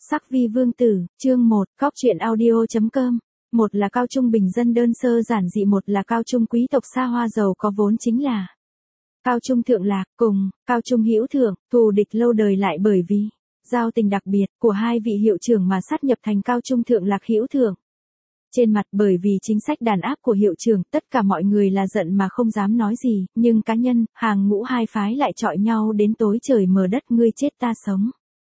Sắc vi vương tử, chương 1, Cóc truyện audio.com. Một là cao trung bình dân đơn sơ giản dị, một là cao trung quý tộc xa hoa giàu có vốn chính là cao trung thượng lạc cùng cao trung hữu thượng, thù địch lâu đời lại bởi vì giao tình đặc biệt của hai vị hiệu trưởng mà sát nhập thành cao trung thượng lạc hữu thượng. Trên mặt bởi vì chính sách đàn áp của hiệu trưởng, tất cả mọi người là giận mà không dám nói gì, nhưng cá nhân, hàng ngũ hai phái lại chọi nhau đến tối trời mờ đất, ngươi chết ta sống.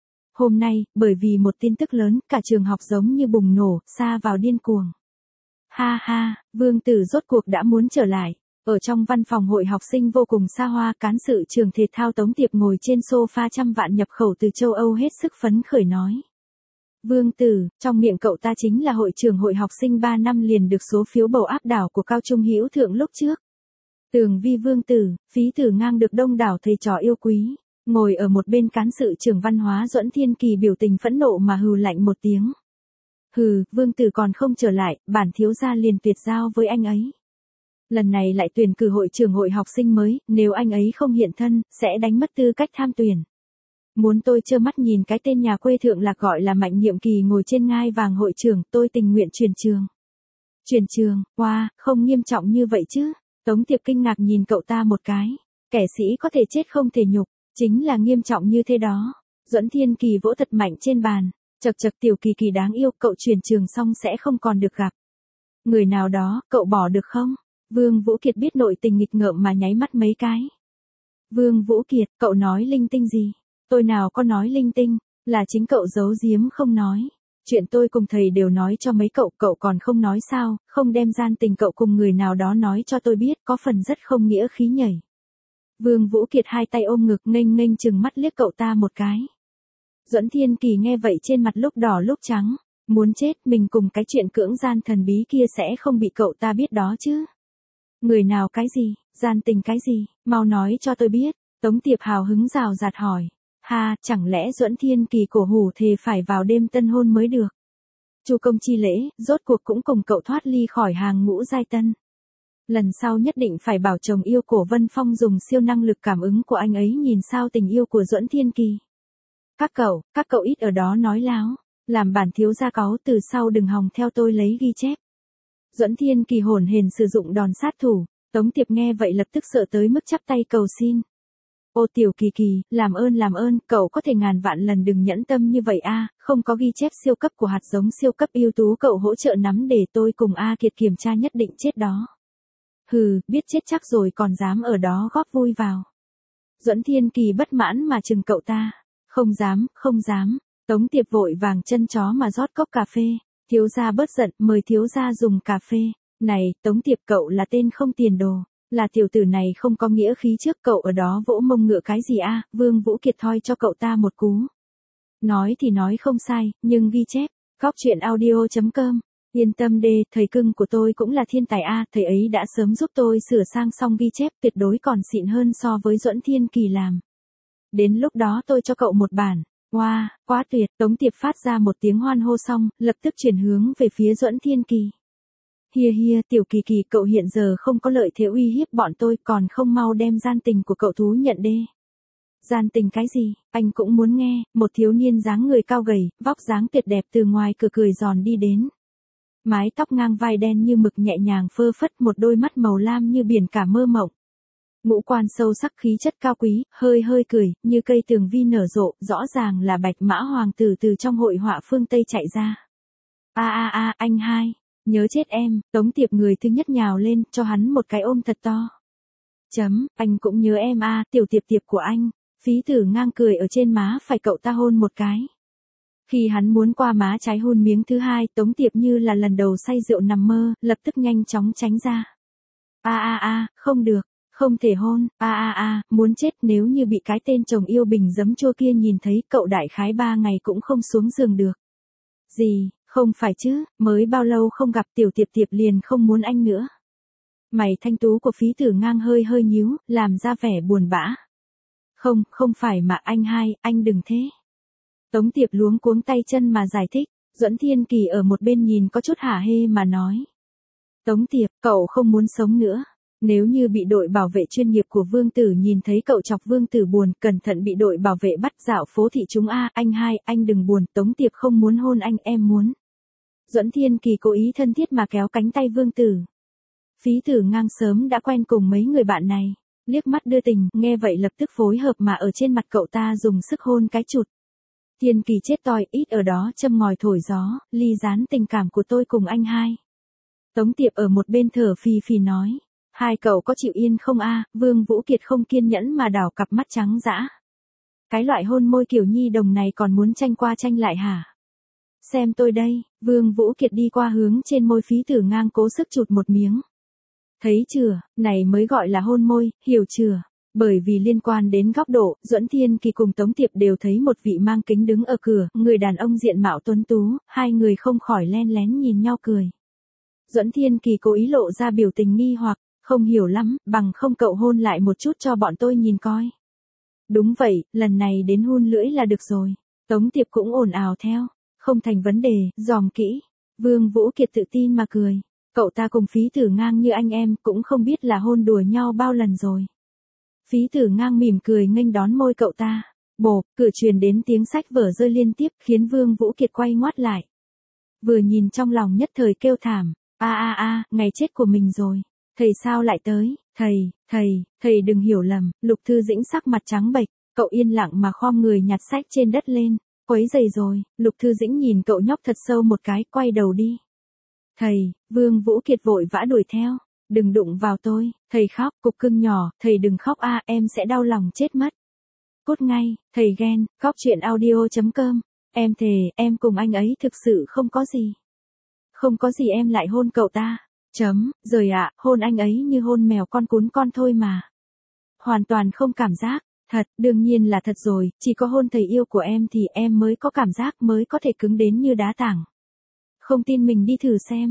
Hôm nay, bởi vì một tin tức lớn, cả trường học giống như bùng nổ, sa vào điên cuồng. Ha ha, vương tử rốt cuộc đã muốn trở lại. Ở trong văn phòng hội học sinh vô cùng xa hoa, cán sự trường thể thao Tống Tiệp ngồi trên sofa trăm vạn nhập khẩu từ châu Âu hết sức phấn khởi nói. Vương tử, trong miệng cậu ta chính là hội trưởng hội học sinh 3 năm liền được số phiếu bầu áp đảo của cao trung hữu thượng lúc trước. Tường vi vương tử, Phí Tử Ngang được đông đảo thầy trò yêu quý. Ngồi ở một bên cán sự trưởng văn hóa Duẫn Thiên Kỳ biểu tình phẫn nộ mà hừ lạnh một tiếng. Hừ, vương tử còn không trở lại, bản thiếu gia liền tuyệt giao với anh ấy. Lần này lại tuyển cử hội trưởng hội học sinh mới, nếu anh ấy không hiện thân, sẽ đánh mất tư cách tham tuyển. Muốn tôi trơ mắt nhìn cái tên nhà quê thượng lạc gọi là Mạnh Nhiệm Kỳ ngồi trên ngai vàng hội trưởng, tôi tình nguyện truyền trường. Truyền trường, wow, không nghiêm trọng như vậy chứ. Tống Tiệp kinh ngạc nhìn cậu ta một cái. Kẻ sĩ có thể chết không thể nhục, chính là nghiêm trọng như thế đó. Duẫn Thiên Kỳ vỗ thật mạnh trên bàn. Chật chật, Tiểu Kỳ Kỳ đáng yêu, cậu truyền trường xong sẽ không còn được gặp người nào đó, cậu bỏ được không? Vương Vũ Kiệt biết nội tình nghịch ngợm mà nháy mắt mấy cái. Vương Vũ Kiệt, cậu nói linh tinh gì? Tôi nào có nói linh tinh, là chính cậu giấu giếm không nói. Chuyện tôi cùng thầy đều nói cho mấy cậu, cậu còn không nói sao, không đem gian tình cậu cùng người nào đó nói cho tôi biết, có phần rất không nghĩa khí nhảy. Vương Vũ Kiệt hai tay ôm ngực nghênh nghênh chừng mắt liếc cậu ta một cái. Duẫn Thiên Kỳ nghe vậy trên mặt lúc đỏ lúc trắng, muốn chết, mình cùng cái chuyện cưỡng gian thần bí kia sẽ không bị cậu ta biết đó chứ. Người nào cái gì, gian tình cái gì, mau nói cho tôi biết. Tống Tiệp hào hứng rào rạt hỏi. Ha, chẳng lẽ Duẫn Thiên Kỳ cổ hủ thề phải vào đêm tân hôn mới được. Chu công chi lễ, rốt cuộc cũng cùng cậu thoát ly khỏi hàng ngũ giai tân. Lần sau nhất định phải bảo chồng yêu Cổ Vân Phong dùng siêu năng lực cảm ứng của anh ấy nhìn sao tình yêu của Duẫn Thiên Kỳ. Các cậu ít ở đó nói láo, làm bản thiếu gia cáu, từ sau đừng hòng theo tôi lấy ghi chép. Duẫn Thiên Kỳ hồn hển sử dụng đòn sát thủ, Tống Tiệp nghe vậy lập tức sợ tới mức chắp tay cầu xin. Ô Tiểu Kỳ Kỳ, làm ơn, cậu có thể ngàn vạn lần đừng nhẫn tâm như vậy a, không có ghi chép siêu cấp của hạt giống siêu cấp ưu tú cậu hỗ trợ nắm để tôi cùng A Kiệt kiểm tra nhất định chết đó. Hừ, biết chết chắc rồi còn dám ở đó góp vui vào. Duẫn Thiên Kỳ bất mãn mà chừng cậu ta. Không dám. Tống Tiệp vội vàng chân chó mà rót cốc cà phê. Thiếu gia bớt giận, mời thiếu gia dùng cà phê. Này, Tống Tiệp, cậu là tên không tiền đồ. Là tiểu tử này không có nghĩa khí trước, cậu ở đó vỗ mông ngựa cái gì a? Vương Vũ Kiệt thoi cho cậu ta một cú. Nói thì nói không sai, nhưng ghi chép. Cóc truyện audio.com. Yên tâm đê, thầy cưng của tôi cũng là thiên tài a, thầy ấy đã sớm giúp tôi sửa sang xong ghi chép, tuyệt đối còn xịn hơn so với Duẫn Thiên Kỳ làm. Đến lúc đó tôi cho cậu một bản. Wow, quá tuyệt. Tống Tiệp phát ra một tiếng hoan hô xong, lập tức chuyển hướng về phía Duẫn Thiên Kỳ. Hia, Tiểu Kỳ Kỳ, cậu hiện giờ không có lợi thế uy hiếp bọn tôi, còn không mau đem gian tình của cậu thú nhận đê. Gian tình cái gì, anh cũng muốn nghe. Một thiếu niên dáng người cao gầy, vóc dáng tuyệt đẹp từ ngoài cửa cười giòn đi đến. Mái tóc ngang vai đen như mực nhẹ nhàng phơ phất, một đôi mắt màu lam như biển cả mơ mộng. Ngũ quan sâu sắc, khí chất cao quý, hơi cười, như cây tường vi nở rộ, rõ ràng là Bạch Mã Hoàng tử từ trong hội họa phương Tây chạy ra. Anh hai, nhớ chết em. Tống Tiệp người thứ nhất nhào lên, cho hắn một cái ôm thật to. Anh cũng nhớ em a, Tiểu Tiệp của anh. Phí Tử Ngang cười ở trên má phải cậu ta hôn một cái. Khi hắn muốn qua má trái hôn miếng thứ hai, Tống Tiệp như là lần đầu say rượu nằm mơ, lập tức nhanh chóng tránh ra. Không được, không thể hôn. Muốn chết, nếu như bị cái tên chồng yêu bình giấm chua kia nhìn thấy, cậu đại khái 3 ngày cũng không xuống giường được. Gì, không phải chứ, mới bao lâu không gặp, Tiểu Tiệp liền không muốn anh nữa. Mày thanh tú của Phí Tử Ngang hơi nhíu, làm ra vẻ buồn bã. Không phải mà anh hai, anh đừng thế. Tống Tiệp luống cuống tay chân mà giải thích. Duẫn Thiên Kỳ ở một bên nhìn có chút hả hê mà nói. Tống Tiệp, cậu không muốn sống nữa. Nếu như bị đội bảo vệ chuyên nghiệp của Vương Tử nhìn thấy cậu chọc Vương Tử buồn, cẩn thận bị đội bảo vệ bắt dạo phố thị chúng a, anh hai, anh đừng buồn, Tống Tiệp không muốn hôn anh, em muốn. Duẫn Thiên Kỳ cố ý thân thiết mà kéo cánh tay Vương Tử. Phí Tử Ngang sớm đã quen cùng mấy người bạn này, liếc mắt đưa tình, nghe vậy lập tức phối hợp mà ở trên mặt cậu ta dùng sức hôn cái chụt. Thiên Kỳ chết toi, ít ở đó châm ngòi thổi gió, ly gián tình cảm của tôi cùng anh hai. Tống Tiệp ở một bên thở phì phì nói. Hai cậu có chịu yên không a? Vương Vũ Kiệt không kiên nhẫn mà đảo cặp mắt trắng dã. Cái loại hôn môi kiểu nhi đồng này còn muốn tranh qua tranh lại hả? Xem tôi đây, Vương Vũ Kiệt đi qua hướng trên môi Phí Tử Ngang cố sức chụt một miếng. Thấy chưa, này mới gọi là hôn môi, hiểu chưa? Bởi vì liên quan đến góc độ, Duẫn Thiên Kỳ cùng Tống Tiệp đều thấy một vị mang kính đứng ở cửa, người đàn ông diện mạo tuấn tú, hai người không khỏi len lén nhìn nhau cười. Duẫn Thiên Kỳ cố ý lộ ra biểu tình nghi hoặc, không hiểu lắm, bằng không cậu hôn lại một chút cho bọn tôi nhìn coi. Đúng vậy, lần này đến hun lưỡi là được rồi. Tống Tiệp cũng ồn ào theo, không thành vấn đề, dòm kỹ. Vương Vũ Kiệt tự tin mà cười, cậu ta cùng Phí Tử Ngang như anh em cũng không biết là hôn đùa nhau bao lần rồi. Phí Tử Ngang mỉm cười nghênh đón môi cậu ta, bộp, cửa truyền đến tiếng sách vở rơi liên tiếp khiến Vương Vũ Kiệt quay ngoắt lại. Vừa nhìn trong lòng nhất thời kêu thảm, ngày chết của mình rồi. Thầy sao lại tới, thầy đừng hiểu lầm, Lục Thư Dĩnh sắc mặt trắng bệch, cậu yên lặng mà khom người nhặt sách trên đất lên, quấy giày rồi, Lục Thư Dĩnh nhìn cậu nhóc thật sâu một cái, quay đầu đi. Thầy, Vương Vũ Kiệt vội vã đuổi theo, đừng đụng vào tôi, thầy khóc, cục cưng nhỏ, thầy đừng khóc a, em sẽ đau lòng chết mất. Cút ngay, thầy ghen, cóc.audio.com, em thề, em cùng anh ấy thực sự không có gì. Không có gì em lại hôn cậu ta. Rồi ạ, hôn anh ấy như hôn mèo con cún con thôi mà. Hoàn toàn không cảm giác, thật, đương nhiên là thật rồi, chỉ có hôn thầy yêu của em thì em mới có cảm giác, mới có thể cứng đến như đá tảng. Không tin mình đi thử xem.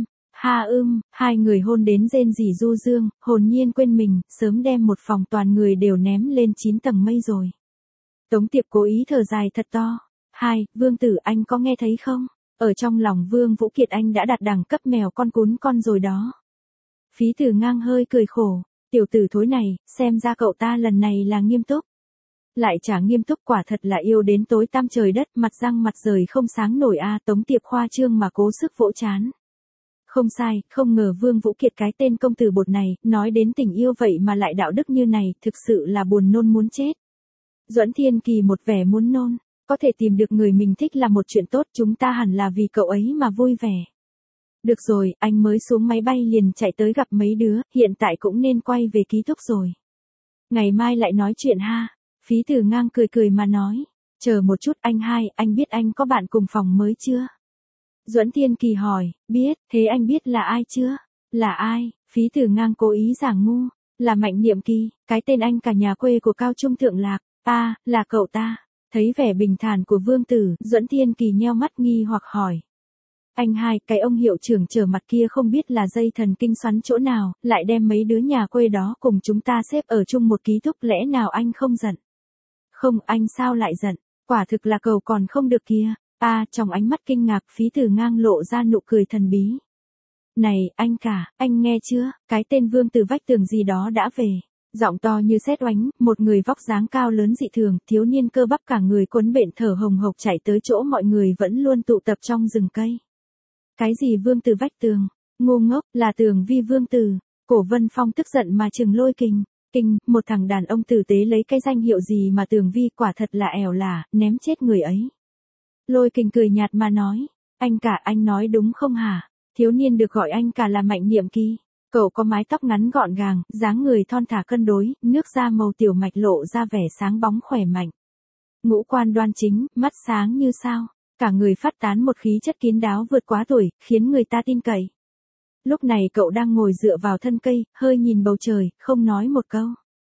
Hai người hôn đến rên rỉ du dương, hồn nhiên quên mình, sớm đem một phòng toàn người đều ném lên 9 tầng mây rồi. Tống Tiệp cố ý thở dài thật to. Vương Tử anh có nghe thấy không? Ở trong lòng Vương Vũ Kiệt anh đã đạt đẳng cấp mèo con cún con rồi đó. Phí Tử Ngang hơi cười khổ, tiểu tử thối này, xem ra cậu ta lần này là nghiêm túc. Lại chả nghiêm túc, quả thật là yêu đến tối tăm trời đất, mặt răng mặt rời không sáng nổi a. Tống Tiệp khoa trương mà cố sức vỗ chán. Không sai, không ngờ Vương Vũ Kiệt cái tên công tử bột này, nói đến tình yêu vậy mà lại đạo đức như này, thực sự là buồn nôn muốn chết. Duẫn Thiên Kỳ một vẻ muốn nôn. Có thể tìm được người mình thích là một chuyện tốt, chúng ta hẳn là vì cậu ấy mà vui vẻ. Được rồi, anh mới xuống máy bay liền chạy tới gặp mấy đứa, hiện tại cũng nên quay về ký túc rồi. Ngày mai lại nói chuyện ha. Phí Tử Ngang cười cười mà nói. Chờ một chút anh hai, anh biết anh có bạn cùng phòng mới chưa? Duẫn Thiên Kỳ hỏi, biết, thế anh biết là ai chưa? Là ai? Phí Tử Ngang cố ý giả ngu, là Mạnh Niệm Kỳ, cái tên anh cả nhà quê của Cao Trung Thượng Lạc. Là cậu ta. Thấy vẻ bình thản của Vương Tử, Duẫn Thiên Kỳ nheo mắt nghi hoặc hỏi. Anh hai, cái ông hiệu trưởng trở mặt kia không biết là dây thần kinh xoắn chỗ nào, lại đem mấy đứa nhà quê đó cùng chúng ta xếp ở chung một ký túc, lẽ nào anh không giận? Không, anh sao lại giận? Quả thực là cầu còn không được kia. Trong ánh mắt kinh ngạc, Phí Tử Ngang lộ ra nụ cười thần bí. Này, anh cả, anh nghe chưa, cái tên Vương từ vách tường gì đó đã về. Giọng to như sét oánh, một người vóc dáng cao lớn dị thường, thiếu niên cơ bắp cả người quấn bện thở hồng hộc chạy tới chỗ mọi người vẫn luôn tụ tập trong rừng cây. Cái gì Vương từ vách tường? Ngu ngốc, là Tường Vi Vương Từ. Cổ Vân Phong tức giận mà trừng Lôi Kình. Một thằng đàn ông tử tế lấy cái danh hiệu gì mà Tường Vi, quả thật là ẻo lả, ném chết người ấy. Lôi Kình cười nhạt mà nói, anh cả, anh nói đúng không hả? Thiếu niên được gọi anh cả là Mạnh Niệm Kỳ. Cậu có mái tóc ngắn gọn gàng, dáng người thon thả cân đối, nước da màu tiểu mạch lộ ra vẻ sáng bóng khỏe mạnh. Ngũ quan đoan chính, mắt sáng như sao, cả người phát tán một khí chất kín đáo vượt quá tuổi, khiến người ta tin cậy. Lúc này cậu đang ngồi dựa vào thân cây, hơi nhìn bầu trời, không nói một câu.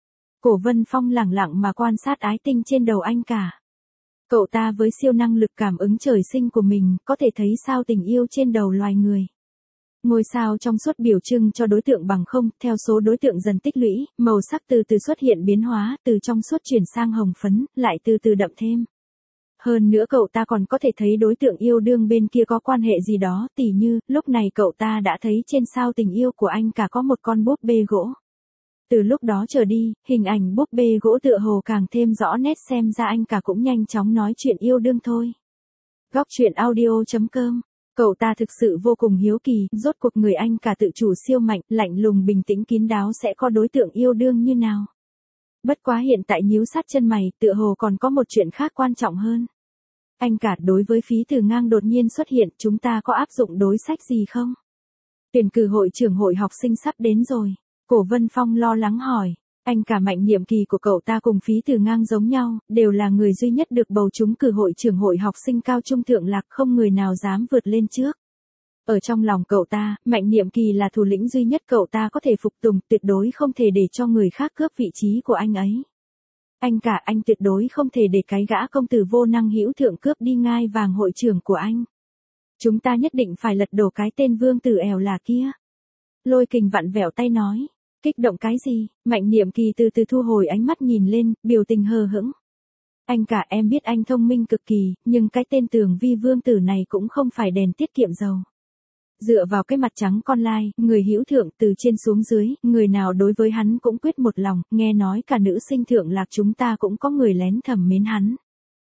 Cổ Vân Phong lẳng lặng mà quan sát ái tinh trên đầu anh cả. Cậu ta với siêu năng lực cảm ứng trời sinh của mình, có thể thấy sao tình yêu trên đầu loài người. Ngôi sao trong suốt biểu trưng cho đối tượng bằng không, theo số đối tượng dần tích lũy, màu sắc từ từ xuất hiện biến hóa, từ trong suốt chuyển sang hồng phấn, lại từ từ đậm thêm. Hơn nữa cậu ta còn có thể thấy đối tượng yêu đương bên kia có quan hệ gì đó, tỉ như, lúc này cậu ta đã thấy trên sao tình yêu của anh cả có một con búp bê gỗ. Từ lúc đó trở đi, hình ảnh búp bê gỗ tựa hồ càng thêm rõ nét, xem ra anh cả cũng nhanh chóng nói chuyện yêu đương thôi. Góc truyện audio.com. Cậu ta thực sự vô cùng hiếu kỳ, rốt cuộc người anh cả tự chủ siêu mạnh, lạnh lùng bình tĩnh kín đáo sẽ có đối tượng yêu đương như nào. Bất quá hiện tại nhíu sát chân mày, tựa hồ còn có một chuyện khác quan trọng hơn. Anh cả, đối với Phí Từ Ngang đột nhiên xuất hiện, chúng ta có áp dụng đối sách gì không? Tuyển cử hội trưởng hội học sinh sắp đến rồi. Cổ Vân Phong lo lắng hỏi. Anh cả, mạnh nhiệm kỳ của cậu ta cùng Phí Từ Ngang giống nhau, đều là người duy nhất được bầu trúng cử hội trưởng hội học sinh cao trung Thượng Lạc, không người nào dám vượt lên trước. Ở trong lòng cậu ta, mạnh nhiệm kỳ là thủ lĩnh duy nhất cậu ta có thể phục tùng, tuyệt đối không thể để cho người khác cướp vị trí của anh ấy. Anh cả, anh tuyệt đối không thể để cái gã công tử vô năng hữu thượng cướp đi ngai vàng hội trưởng của anh. Chúng ta nhất định phải lật đổ cái tên Vương Tử Èo là kia. Lôi Kình vặn vẹo tay nói. Kích động cái gì? Mạnh Niệm Kỳ từ từ thu hồi ánh mắt nhìn lên, biểu tình hờ hững. Anh cả, em biết anh thông minh cực kỳ, nhưng cái tên Tường Vi Vương Tử này cũng không phải đèn tiết kiệm dầu. Dựa vào cái mặt trắng con lai, người hữu thượng từ trên xuống dưới, người nào đối với hắn cũng quyết một lòng, nghe nói cả nữ sinh Thượng Lạc chúng ta cũng có người lén thầm mến hắn.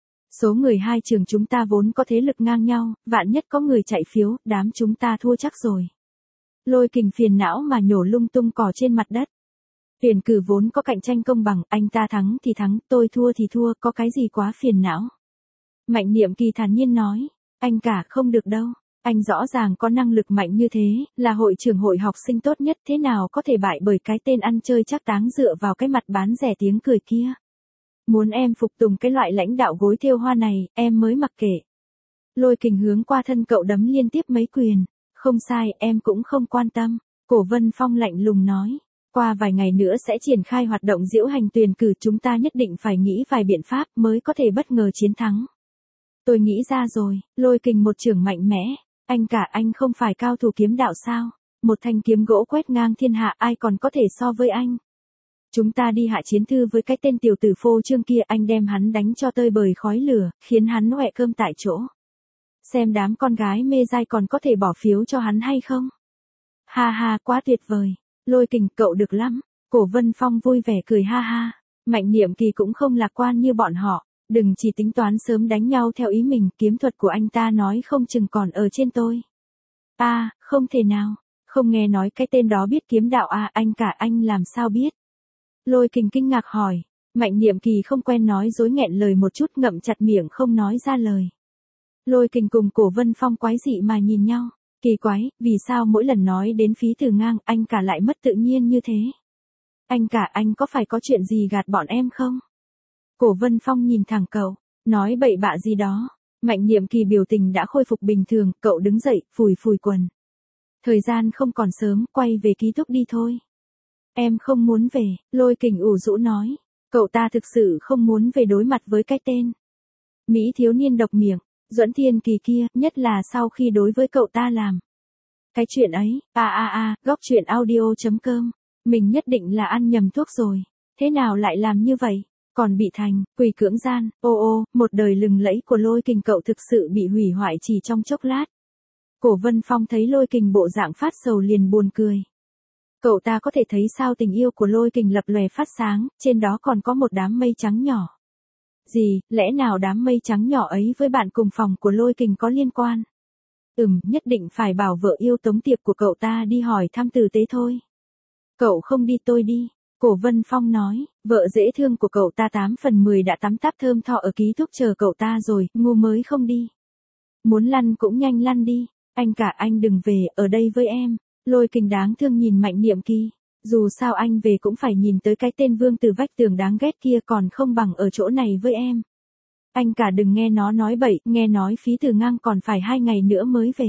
Số người hai trường chúng ta vốn có thế lực ngang nhau, vạn nhất có người chạy phiếu, đám chúng ta thua chắc rồi. Lôi Kình phiền não mà nhổ lung tung cỏ trên mặt đất. Tuyển cử vốn có cạnh tranh công bằng, anh ta thắng thì thắng, tôi thua thì thua, có cái gì quá phiền não. Mạnh Niệm Kỳ thản nhiên nói, anh cả không được đâu, anh rõ ràng có năng lực mạnh như thế, là hội trưởng hội học sinh tốt nhất, thế nào có thể bại bởi cái tên ăn chơi chắc táng dựa vào cái mặt bán rẻ tiếng cười kia. Muốn em phục tùng cái loại lãnh đạo gối thêu hoa này, em mới mặc kệ. Lôi Kình hướng qua thân cậu đấm liên tiếp mấy quyền. Không sai, em cũng không quan tâm. Cổ Vân Phong lạnh lùng nói. Qua vài ngày nữa sẽ triển khai hoạt động diễu hành tuyển cử, chúng ta nhất định phải nghĩ vài biện pháp mới có thể bất ngờ chiến thắng. Tôi nghĩ ra rồi. Lôi Kình một chưởng mạnh mẽ. Anh cả, anh không phải cao thủ kiếm đạo sao? Một thanh kiếm gỗ quét ngang thiên hạ, ai còn có thể so với anh? Chúng ta đi hạ chiến thư với cái tên tiểu tử phô trương kia, anh đem hắn đánh cho tơi bời khói lửa, khiến hắn hoẹ cơm tại chỗ. Xem đám con gái mê dai còn có thể bỏ phiếu cho hắn hay không? Ha ha, quá tuyệt vời. Lôi Kình, cậu được lắm. Cổ Vân Phong vui vẻ cười ha ha. Mạnh Niệm Kỳ cũng không lạc quan như bọn họ. Đừng chỉ tính toán sớm đánh nhau theo ý mình, kiếm thuật của anh ta nói không chừng còn ở trên tôi. Không thể nào. Không nghe nói cái tên đó biết kiếm đạo à, anh cả, anh làm sao biết? Lôi Kình kinh ngạc hỏi. Mạnh Niệm Kỳ không quen nói dối, nghẹn lời một chút, ngậm chặt miệng không nói ra lời. Lôi Kình cùng Cổ Vân Phong quái dị mà nhìn nhau. Kỳ quái, vì sao mỗi lần nói đến Phí Từ Ngang, anh cả lại mất tự nhiên như thế? Anh cả, anh có phải có chuyện gì gạt bọn em không? Cổ Vân Phong nhìn thẳng cậu, nói bậy bạ gì đó. Mạnh Niệm Kỳ biểu tình đã khôi phục bình thường, cậu đứng dậy, phủi phủi quần. Thời gian không còn sớm, quay về ký túc đi thôi. Em không muốn về, Lôi Kình ủ rũ nói. Cậu ta thực sự không muốn về đối mặt với cái tên Mỹ thiếu niên độc miệng, Duẫn Thiên Kỳ kia, nhất là sau khi đối với cậu ta làm. Cái chuyện ấy, góc truyện audio.com. Mình nhất định là ăn nhầm thuốc rồi. Thế nào lại làm như vậy? Còn bị thành, quỳ cưỡng gian, một đời lừng lẫy của Lôi Kình cậu thực sự bị hủy hoại chỉ trong chốc lát. Cổ Vân Phong thấy Lôi Kình bộ dạng phát sầu liền buồn cười. Cậu ta có thể thấy sao tình yêu của Lôi Kình lập lòe phát sáng, trên đó còn có một đám mây trắng nhỏ. Gì, lẽ nào đám mây trắng nhỏ ấy với bạn cùng phòng của Lôi Kình có liên quan? Nhất định phải bảo vợ yêu tống tiệp của cậu ta đi hỏi thăm tử tế thôi. Cậu không đi tôi đi. Cổ Vân Phong nói, vợ dễ thương của cậu ta 8 phần 10 đã tắm táp thơm tho ở ký túc chờ cậu ta rồi, ngu mới không đi. Muốn lăn cũng nhanh lăn đi, anh cả, anh đừng về, ở đây với em. Lôi Kình đáng thương nhìn Mạnh Niệm Kỳ, dù sao anh về cũng phải nhìn tới cái tên Vương Tử vách tường đáng ghét kia, còn không bằng ở chỗ này với em. Anh cả đừng nghe nó nói bậy, nghe nói Phí Từ Ngang còn phải 2 ngày nữa mới về.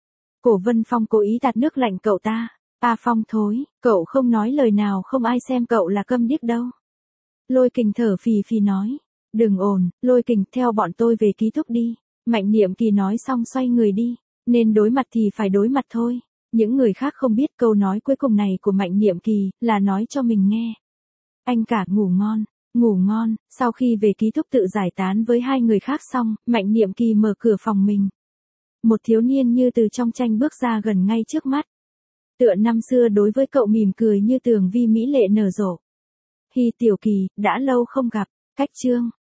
Cổ Vân Phong cố ý tạt nước lạnh cậu ta. Phong thối, cậu không nói lời nào không ai xem cậu là câm điếc đâu. Lôi Kình thở phì phì nói. Đừng ồn, Lôi Kình, theo bọn tôi về ký túc đi. Mạnh Niệm Kỳ nói xong xoay người đi. Nên đối mặt thì phải đối mặt thôi. Những người khác không biết câu nói cuối cùng này của Mạnh Niệm Kỳ là nói cho mình nghe. Anh cả, ngủ ngon, ngủ ngon. Sau khi về ký túc tự giải tán với 2 người khác xong, Mạnh Niệm Kỳ mở cửa phòng mình. Một thiếu niên như từ trong tranh bước ra gần ngay trước mắt. Tựa năm xưa đối với cậu mỉm cười như tường vi mỹ lệ nở rộ. Hi Tiểu Kỳ, đã lâu không gặp, cách chương.